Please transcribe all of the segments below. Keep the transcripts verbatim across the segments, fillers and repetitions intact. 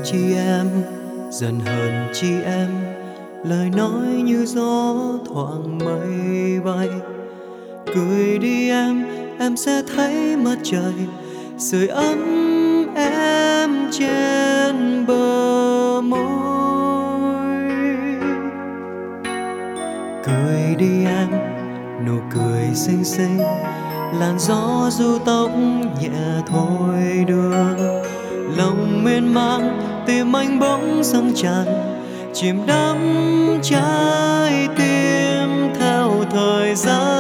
chi em, dần hơn chi em, lời nói như gió thoảng mây bay. Cười đi em, em sẽ thấy mặt trời sưởi ấm em trên bờ môi. Cười đi em, nụ cười xinh xinh, làn gió du tóc nhẹ thôi đưa. Lòng miên man tim anh bỗng dâng tràn, chìm đắm trái tim theo thời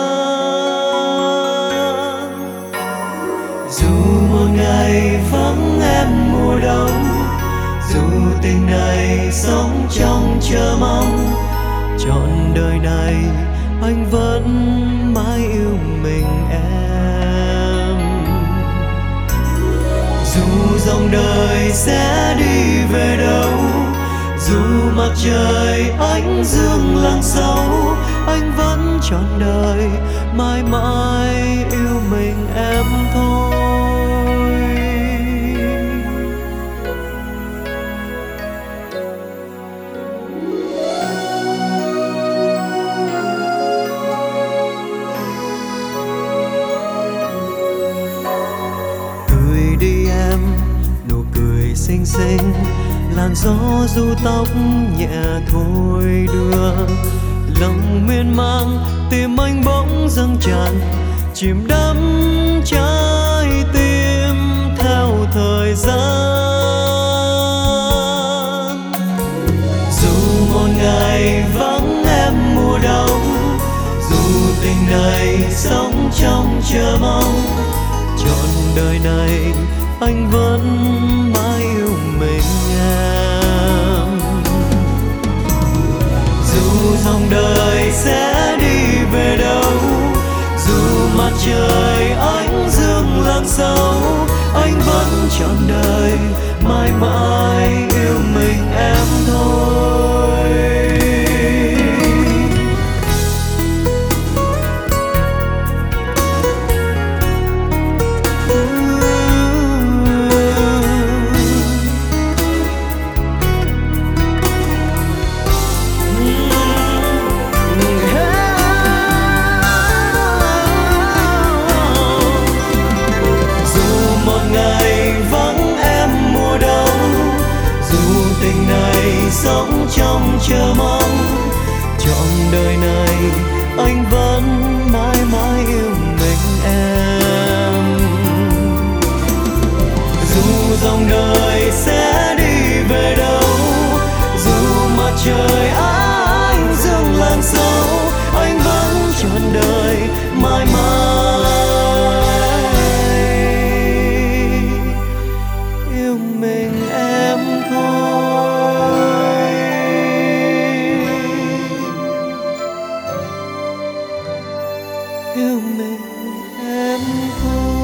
gian. Dù một ngày vắng em mùa đông, dù tình này sống trong chờ mong, trọn đời này anh vẫn mãi yêu mình em. Dù dòng đời sẽ đi về đâu, dù mặt trời ánh dương lặng sâu, anh vẫn trọn đời mãi mãi yêu mình em thôi. Cười đi em, nụ cười xinh xinh, làn gió du tóc nhẹ thôi đưa. Lòng miên man tim anh bỗng dâng tràn, chìm đắm trái tim theo thời gian. Dù một ngày vắng em mùa đông, dù tình này sống trong chờ mong, trọn đời này anh vẫn mãi yêu mình em. Dù dòng đời sẽ đi về đâu, dù mặt trời ánh dương lặng sâu, anh vẫn trọn đời mãi mãi yêu mình em thôi. Sống trong chờ mong, trọn đời này anh vẫn mãi mãi yêu mình em. Dù dòng đời sẽ đi về đâu, dù mặt trời ánh dương lặng sâu, anh vẫn trọn đời mãi mãi yêu mình em thôi. Yêu mình em thôi.